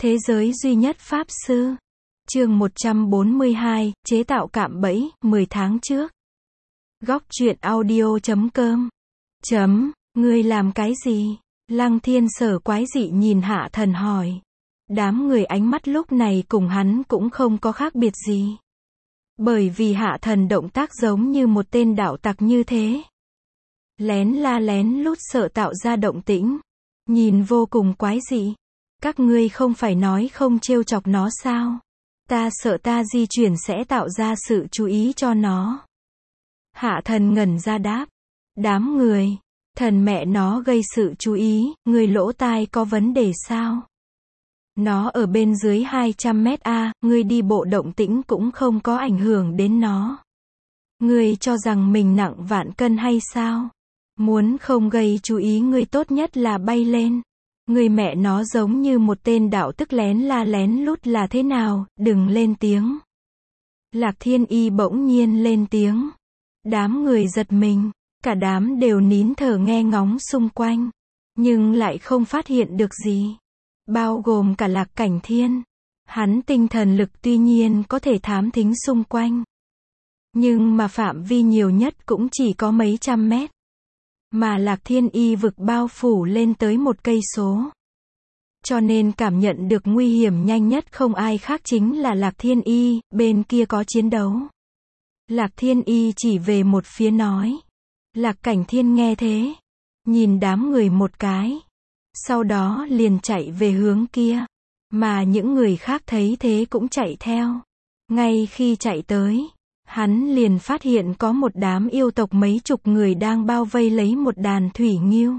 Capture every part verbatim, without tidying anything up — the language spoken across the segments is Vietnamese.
Thế giới duy nhất Pháp Sư. Chương một trăm bốn mươi hai, chế tạo cạm bẫy, mười tháng trước. Góc truyện audio chấm com. Chấm, ngươi làm cái gì? Lăng Thiên Sở quái dị nhìn Hạ Thần hỏi. Đám người ánh mắt lúc này cùng hắn cũng không có khác biệt gì. Bởi vì Hạ Thần động tác giống như một tên đạo tặc như thế. Lén la lén lút sợ tạo ra động tĩnh. Nhìn vô cùng quái dị. Các ngươi không phải nói không trêu chọc nó sao? Ta sợ ta di chuyển sẽ tạo ra sự chú ý cho nó. Hạ Thần ngẩn ra đáp. Đám người. Thần mẹ nó gây sự chú ý, người lỗ tai có vấn đề sao? Nó ở bên dưới hai trăm mét a, ngươi đi bộ động tĩnh cũng không có ảnh hưởng đến nó. Ngươi cho rằng mình nặng vạn cân hay sao? Muốn không gây chú ý ngươi tốt nhất là bay lên. Người mẹ nó giống như một tên đạo tức lén la lén lút là thế nào, đừng lên tiếng. Lạc Thiên Y bỗng nhiên lên tiếng. Đám người giật mình, cả đám đều nín thở nghe ngóng xung quanh, nhưng lại không phát hiện được gì. Bao gồm cả Lạc Cảnh Thiên. Hắn tinh thần lực tuy nhiên có thể thám thính xung quanh, nhưng mà phạm vi nhiều nhất cũng chỉ có mấy trăm mét. Mà Lạc Thiên Y vực bao phủ lên tới một cây số. Cho nên cảm nhận được nguy hiểm nhanh nhất không ai khác chính là Lạc Thiên Y, bên kia có chiến đấu. Lạc Thiên Y chỉ về một phía nói. Lạc Cảnh Thiên nghe thế, nhìn đám người một cái. Sau đó liền chạy về hướng kia. Mà những người khác thấy thế cũng chạy theo. Ngay khi chạy tới, hắn liền phát hiện có một đám yêu tộc mấy chục người đang bao vây lấy một đàn thủy ngưu.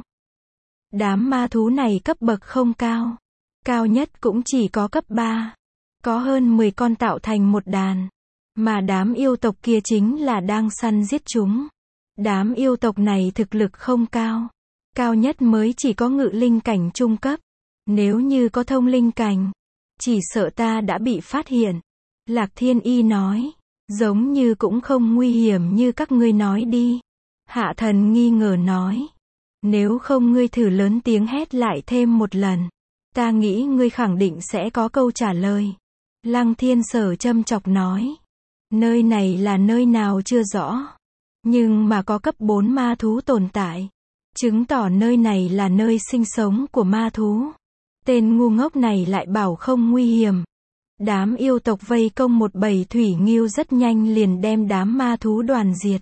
Đám ma thú này cấp bậc không cao. Cao nhất cũng chỉ có cấp ba. Có hơn mười con tạo thành một đàn. Mà đám yêu tộc kia chính là đang săn giết chúng. Đám yêu tộc này thực lực không cao. Cao nhất mới chỉ có ngự linh cảnh trung cấp. Nếu như có thông linh cảnh, chỉ sợ ta đã bị phát hiện. Lạc Thiên Y nói. Giống như cũng không nguy hiểm như các ngươi nói đi. Hạ Thần nghi ngờ nói. Nếu không ngươi thử lớn tiếng hét lại thêm một lần. Ta nghĩ ngươi khẳng định sẽ có câu trả lời. Lăng Thiên Sở châm chọc nói. Nơi này là nơi nào chưa rõ. Nhưng mà có cấp bốn ma thú tồn tại. Chứng tỏ nơi này là nơi sinh sống của ma thú. Tên ngu ngốc này lại bảo không nguy hiểm. Đám yêu tộc vây công một bầy thủy ngưu rất nhanh liền đem đám ma thú đoàn diệt.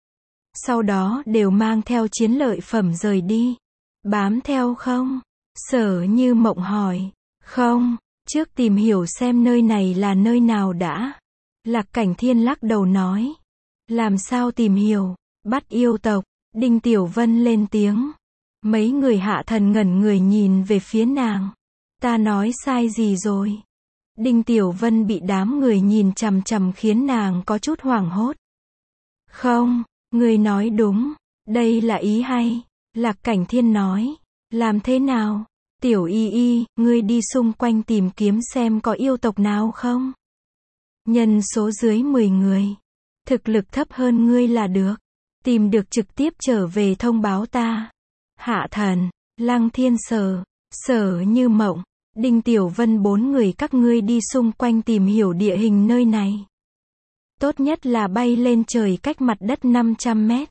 Sau đó đều mang theo chiến lợi phẩm rời đi. Bám theo không? Sở Như Mộng hỏi. Không, trước tìm hiểu xem nơi này là nơi nào đã. Lạc Cảnh Thiên lắc đầu nói. Làm sao tìm hiểu? Bắt yêu tộc. Đinh Tiểu Vân lên tiếng. Mấy người Hạ Thần ngẩn người nhìn về phía nàng. Ta nói sai gì rồi? Đinh Tiểu Vân bị đám người nhìn chằm chằm khiến nàng có chút hoảng hốt. Không, ngươi nói đúng, đây là ý hay. Lạc Cảnh Thiên nói. Làm thế nào? Tiểu Y Y, ngươi đi xung quanh tìm kiếm xem có yêu tộc nào không? Nhân số dưới mười người. Thực lực thấp hơn ngươi là được. Tìm được trực tiếp trở về thông báo ta. Hạ Thần, Lăng Thiên Sở, Sở Như Mộng, Đinh Tiểu Vân bốn người các ngươi đi xung quanh tìm hiểu địa hình nơi này. Tốt nhất là bay lên trời cách mặt đất năm trăm mét.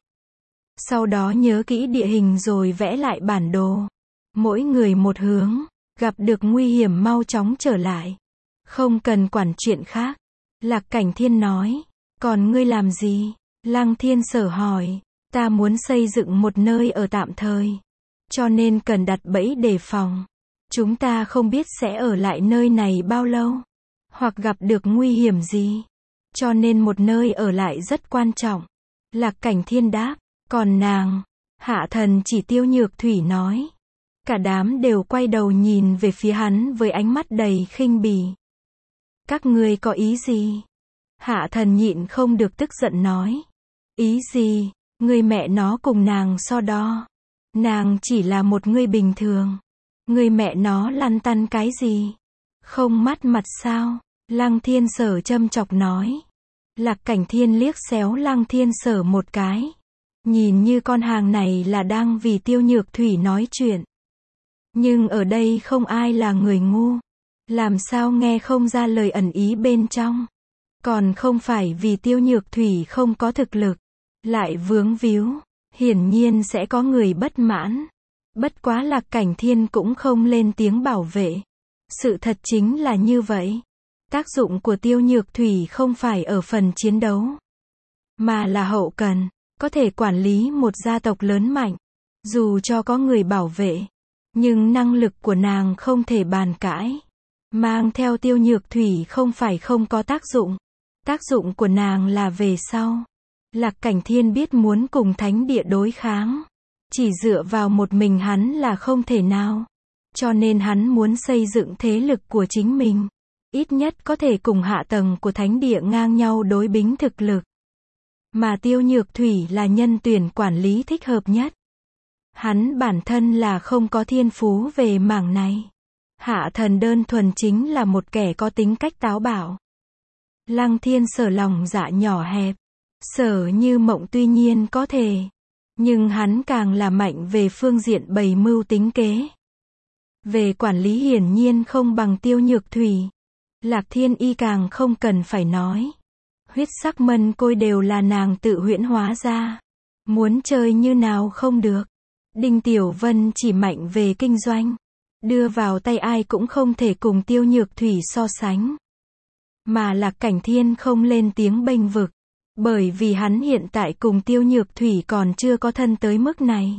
Sau đó nhớ kỹ địa hình rồi vẽ lại bản đồ. Mỗi người một hướng, gặp được nguy hiểm mau chóng trở lại. Không cần quản chuyện khác. Lạc Cảnh Thiên nói. Còn ngươi làm gì? Lăng Thiên Sở hỏi. Ta muốn xây dựng một nơi ở tạm thời. Cho nên cần đặt bẫy đề phòng. Chúng ta không biết sẽ ở lại nơi này bao lâu. Hoặc gặp được nguy hiểm gì. Cho nên một nơi ở lại rất quan trọng. Lạc Cảnh Thiên đáp. Còn nàng? Hạ Thần chỉ Tiêu Nhược Thủy nói. Cả đám đều quay đầu nhìn về phía hắn với ánh mắt đầy khinh bỉ. Các ngươi có ý gì? Hạ Thần nhịn không được tức giận nói. Ý gì? Người mẹ nó cùng nàng so đo. Nàng chỉ là một người bình thường. Người mẹ nó lăn tăn cái gì? Không mắt mặt sao? Lăng Thiên Sở châm chọc nói. Lạc Cảnh Thiên liếc xéo Lăng Thiên Sở một cái. Nhìn như con hàng này là đang vì Tiêu Nhược Thủy nói chuyện. Nhưng ở đây không ai là người ngu. Làm sao nghe không ra lời ẩn ý bên trong. Còn không phải vì Tiêu Nhược Thủy không có thực lực, lại vướng víu, hiển nhiên sẽ có người bất mãn. Bất quá Lạc Cảnh Thiên cũng không lên tiếng bảo vệ. Sự thật chính là như vậy. Tác dụng của Tiêu Nhược Thủy không phải ở phần chiến đấu, mà là hậu cần, có thể quản lý một gia tộc lớn mạnh. Dù cho có người bảo vệ, nhưng năng lực của nàng không thể bàn cãi. Mang theo Tiêu Nhược Thủy không phải không có tác dụng. Tác dụng của nàng là về sau. Lạc Cảnh Thiên biết muốn cùng thánh địa đối kháng, chỉ dựa vào một mình hắn là không thể nào. Cho nên hắn muốn xây dựng thế lực của chính mình. Ít nhất có thể cùng hạ tầng của thánh địa ngang nhau đối bính thực lực. Mà Tiêu Nhược Thủy là nhân tuyển quản lý thích hợp nhất. Hắn bản thân là không có thiên phú về mảng này. Hạ thần đơn thuần chính là một kẻ có tính cách táo bạo. Lăng Thiên Sở lòng dạ nhỏ hẹp. Sở Như Mộng tuy nhiên có thể, nhưng hắn càng là mạnh về phương diện bày mưu tính kế. Về quản lý hiển nhiên không bằng Tiêu Nhược Thủy. Lạc Thiên Y càng không cần phải nói. Huyết sắc mân côi đều là nàng tự huyễn hóa ra. Muốn chơi như nào không được. Đinh Tiểu Vân chỉ mạnh về kinh doanh. Đưa vào tay ai cũng không thể cùng Tiêu Nhược Thủy so sánh. Mà Lạc Cảnh Thiên không lên tiếng bênh vực. Bởi vì hắn hiện tại cùng Tiêu Nhược Thủy còn chưa có thân tới mức này.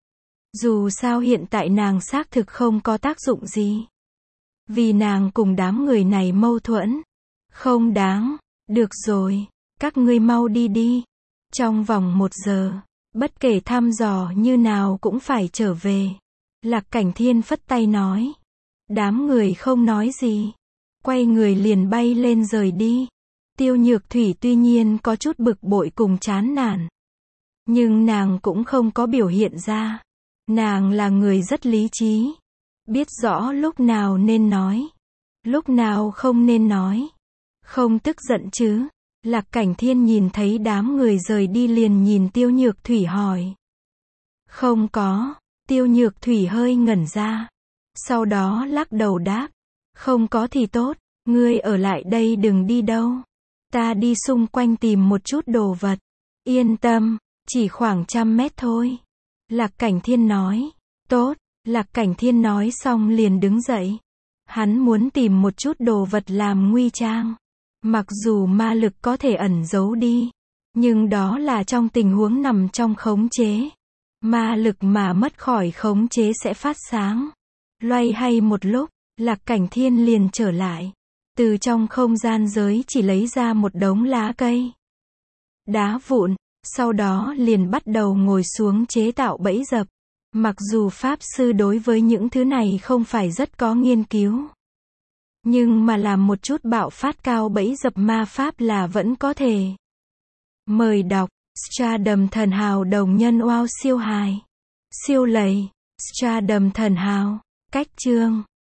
Dù sao hiện tại nàng xác thực không có tác dụng gì. Vì nàng cùng đám người này mâu thuẫn. Không đáng. Được rồi. Các ngươi mau đi đi. Trong vòng một giờ. Bất kể thăm dò như nào cũng phải trở về. Lạc Cảnh Thiên phất tay nói. Đám người không nói gì. Quay người liền bay lên rời đi. Tiêu Nhược Thủy tuy nhiên có chút bực bội cùng chán nản. Nhưng nàng cũng không có biểu hiện ra. Nàng là người rất lý trí. Biết rõ lúc nào nên nói. Lúc nào không nên nói. Không tức giận chứ. Lạc Cảnh Thiên nhìn thấy đám người rời đi liền nhìn Tiêu Nhược Thủy hỏi. Không có. Tiêu Nhược Thủy hơi ngẩn ra. Sau đó lắc đầu đáp. Không có thì tốt. Ngươi ở lại đây đừng đi đâu. Ta đi xung quanh tìm một chút đồ vật. Yên tâm. Chỉ khoảng trăm mét thôi. Lạc Cảnh Thiên nói. Tốt. Lạc Cảnh Thiên nói xong liền đứng dậy. Hắn muốn tìm một chút đồ vật làm nguy trang. Mặc dù ma lực có thể ẩn giấu đi. Nhưng đó là trong tình huống nằm trong khống chế. Ma lực mà mất khỏi khống chế sẽ phát sáng. Loay hay một lúc, Lạc Cảnh Thiên liền trở lại. Từ trong không gian giới chỉ lấy ra một đống lá cây. Đá vụn. Sau đó liền bắt đầu ngồi xuống chế tạo bẫy dập. Mặc dù Pháp Sư đối với những thứ này không phải rất có nghiên cứu. Nhưng mà làm một chút bạo phát cao bẫy dập ma Pháp là vẫn có thể. Mời đọc. Stardom Thần Hào đồng nhân wow siêu hài. Siêu lầy. Stardom Thần Hào. Cách chương.